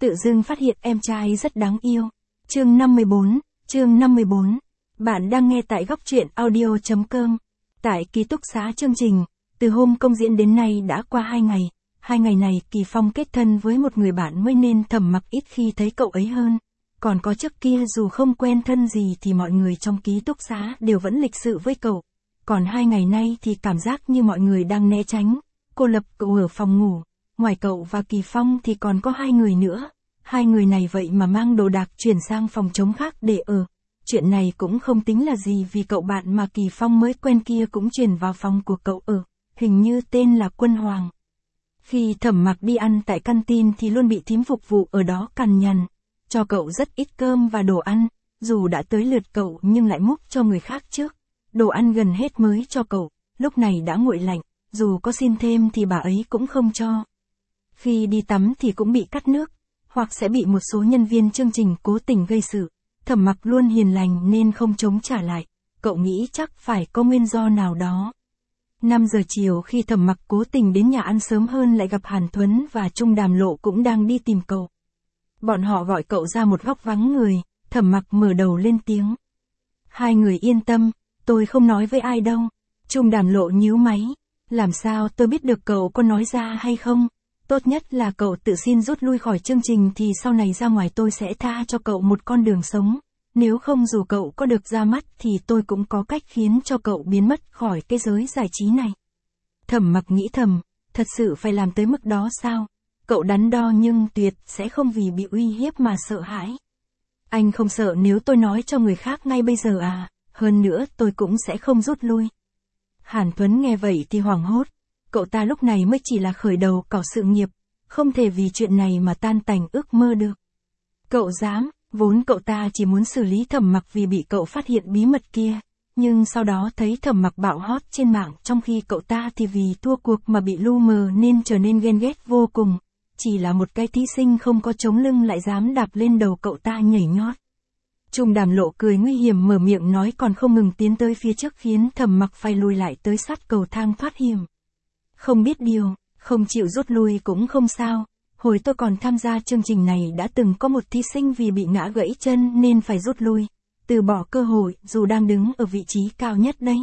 tự dưng phát hiện em trai rất đáng yêu. Chương 54. Bạn đang nghe tại góc truyện audio.com. Tại ký túc xá chương trình, từ hôm công diễn đến nay đã qua 2 ngày. 2 ngày này Kỳ Phong kết thân với một người bạn mới nên Thẩm Mặc ít khi thấy cậu ấy hơn. Còn có trước kia dù không quen thân gì thì mọi người trong ký túc xá đều vẫn lịch sự với cậu. Còn 2 ngày nay thì cảm giác như mọi người đang né tránh. Cô lập cậu ở phòng ngủ. Ngoài cậu và Kỳ Phong thì còn có 2 người nữa. 2 người này vậy mà mang đồ đạc chuyển sang phòng trống khác để ở. Chuyện này cũng không tính là gì vì cậu bạn mà Kỳ Phong mới quen kia cũng chuyển vào phòng của cậu ở. Hình như tên là Quân Hoàng. Khi Thẩm Mặc đi ăn tại canteen thì luôn bị thím phục vụ ở đó cằn nhằn. Cho cậu rất ít cơm và đồ ăn. Dù đã tới lượt cậu nhưng lại múc cho người khác trước. Đồ ăn gần hết mới cho cậu. Lúc này đã nguội lạnh. Dù có xin thêm thì bà ấy cũng không cho. Khi đi tắm thì cũng bị cắt nước. Hoặc sẽ bị một số nhân viên chương trình cố tình gây sự. Thẩm Mặc luôn hiền lành nên không chống trả lại. Cậu nghĩ chắc phải có nguyên do nào đó. 5 giờ chiều khi Thẩm Mặc cố tình đến nhà ăn sớm hơn lại gặp Hàn Thuấn và Trung Đàm Lộ cũng đang đi tìm cậu. Bọn họ gọi cậu ra một góc vắng người, Thẩm Mặc mở đầu lên tiếng. 2 người yên tâm, tôi không nói với ai đâu. Trung Đàm Lộ nhíu máy. Làm sao tôi biết được cậu có nói ra hay không? Tốt nhất là cậu tự xin rút lui khỏi chương trình thì sau này ra ngoài tôi sẽ tha cho cậu một con đường sống. Nếu không dù cậu có được ra mắt thì tôi cũng có cách khiến cho cậu biến mất khỏi cái giới giải trí này. Thẩm Mặc nghĩ thầm, thật sự phải làm tới mức đó sao? Cậu đắn đo nhưng tuyệt sẽ không vì bị uy hiếp mà sợ hãi. Anh không sợ nếu tôi nói cho người khác ngay bây giờ à, hơn nữa tôi cũng sẽ không rút lui. Hàn Thuấn nghe vậy thì hoảng hốt, cậu ta lúc này mới chỉ là khởi đầu cỏ sự nghiệp, không thể vì chuyện này mà tan tành ước mơ được. Cậu dám, vốn cậu ta chỉ muốn xử lý Thẩm Mặc vì bị cậu phát hiện bí mật kia, nhưng sau đó thấy Thẩm Mặc bạo hot trên mạng trong khi cậu ta thì vì thua cuộc mà bị lu mờ nên trở nên ghen ghét vô cùng. Chỉ là một cái thí sinh không có chống lưng lại dám đạp lên đầu cậu ta nhảy nhót. Trung Đàm Lộ cười nguy hiểm mở miệng nói còn không ngừng tiến tới phía trước khiến Thẩm Mặc phải lùi lại tới sát cầu thang thoát hiểm. Không biết điều, không chịu rút lui cũng không sao. Hồi tôi còn tham gia chương trình này đã từng có một thí sinh vì bị ngã gãy chân nên phải rút lui. Từ bỏ cơ hội dù đang đứng ở vị trí cao nhất đấy.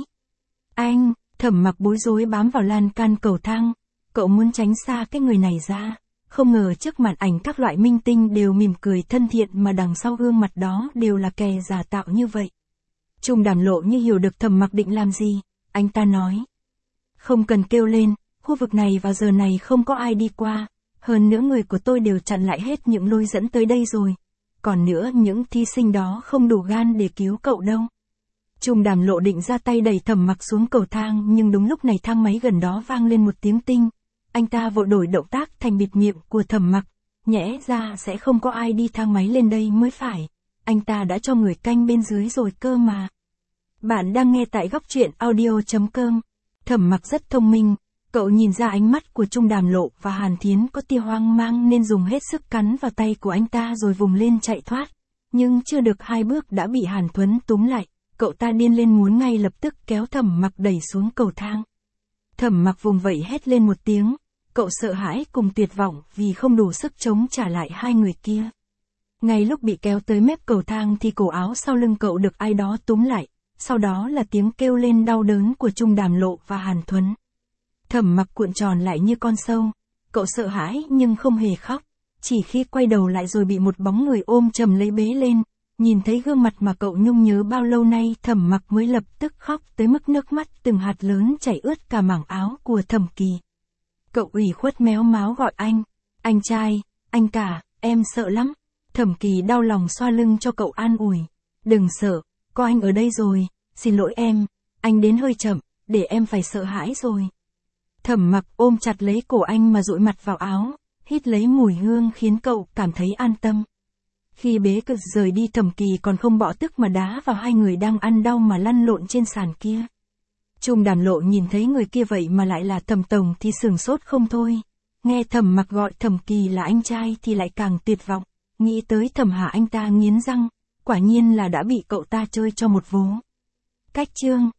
Anh, Thẩm Mặc bối rối bám vào lan can cầu thang. Cậu muốn tránh xa cái người này ra. Không ngờ trước màn ảnh các loại minh tinh đều mỉm cười thân thiện mà đằng sau gương mặt đó đều là kẻ giả tạo như vậy. Trung Đàm Lộ như hiểu được Thẩm Mặc định làm gì. Anh ta nói. Không cần kêu lên, khu vực này vào giờ này không có ai đi qua. Hơn nữa người của tôi đều chặn lại hết những lối dẫn tới đây rồi. Còn nữa những thí sinh đó không đủ gan để cứu cậu đâu. Trung Đàm Lộ định ra tay đẩy Thẩm Mặc xuống cầu thang nhưng đúng lúc này thang máy gần đó vang lên một tiếng tinh. Anh ta vội đổi động tác thành bịt miệng của Thẩm Mặc. Nhẽ ra sẽ không có ai đi thang máy lên đây mới phải. Anh ta đã cho người canh bên dưới rồi cơ mà. Bạn đang nghe tại góc truyện audio.com. Thẩm Mặc rất thông minh. Cậu nhìn ra ánh mắt của Trung Đàm Lộ và Hàn Thiến có tia hoang mang nên dùng hết sức cắn vào tay của anh ta rồi vùng lên chạy thoát. Nhưng chưa được 2 bước đã bị Hàn Thuấn túm lại. Cậu ta điên lên muốn ngay lập tức kéo Thẩm Mặc đẩy xuống cầu thang. Thẩm Mặc vùng vẫy hét lên một tiếng. Cậu sợ hãi cùng tuyệt vọng vì không đủ sức chống trả lại 2 người kia. Ngay lúc bị kéo tới mép cầu thang thì cổ áo sau lưng cậu được ai đó túm lại. Sau đó là tiếng kêu lên đau đớn của Trung Đàm Lộ và Hàn Thuấn. Thẩm Mặc cuộn tròn lại như con sâu. Cậu sợ hãi nhưng không hề khóc. Chỉ khi quay đầu lại rồi bị một bóng người ôm chầm lấy bế lên. Nhìn thấy gương mặt mà cậu nhung nhớ bao lâu nay Thẩm Mặc mới lập tức khóc tới mức nước mắt từng hạt lớn chảy ướt cả mảng áo của Thẩm Kỳ. Cậu ủy khuất méo máo gọi anh. Anh trai, anh cả, em sợ lắm. Thẩm Kỳ đau lòng xoa lưng cho cậu an ủi. Đừng sợ, có anh ở đây rồi. Xin lỗi em, anh đến hơi chậm, để em phải sợ hãi rồi. Thẩm Mặc ôm chặt lấy cổ anh mà dụi mặt vào áo, hít lấy mùi hương khiến cậu cảm thấy an tâm. Khi bế cực rời đi Thẩm Kỳ còn không bỏ tức mà đá vào 2 người đang ăn đau mà lăn lộn trên sàn kia. Trung Đàm Lộ nhìn thấy người kia vậy mà lại là Thẩm Tổng thì sửng sốt không thôi. Nghe Thẩm Mặc gọi Thẩm Kỳ là anh trai thì lại càng tuyệt vọng. Nghĩ tới Thẩm Hà anh ta nghiến răng, quả nhiên là đã bị cậu ta chơi cho một vố. Cách chương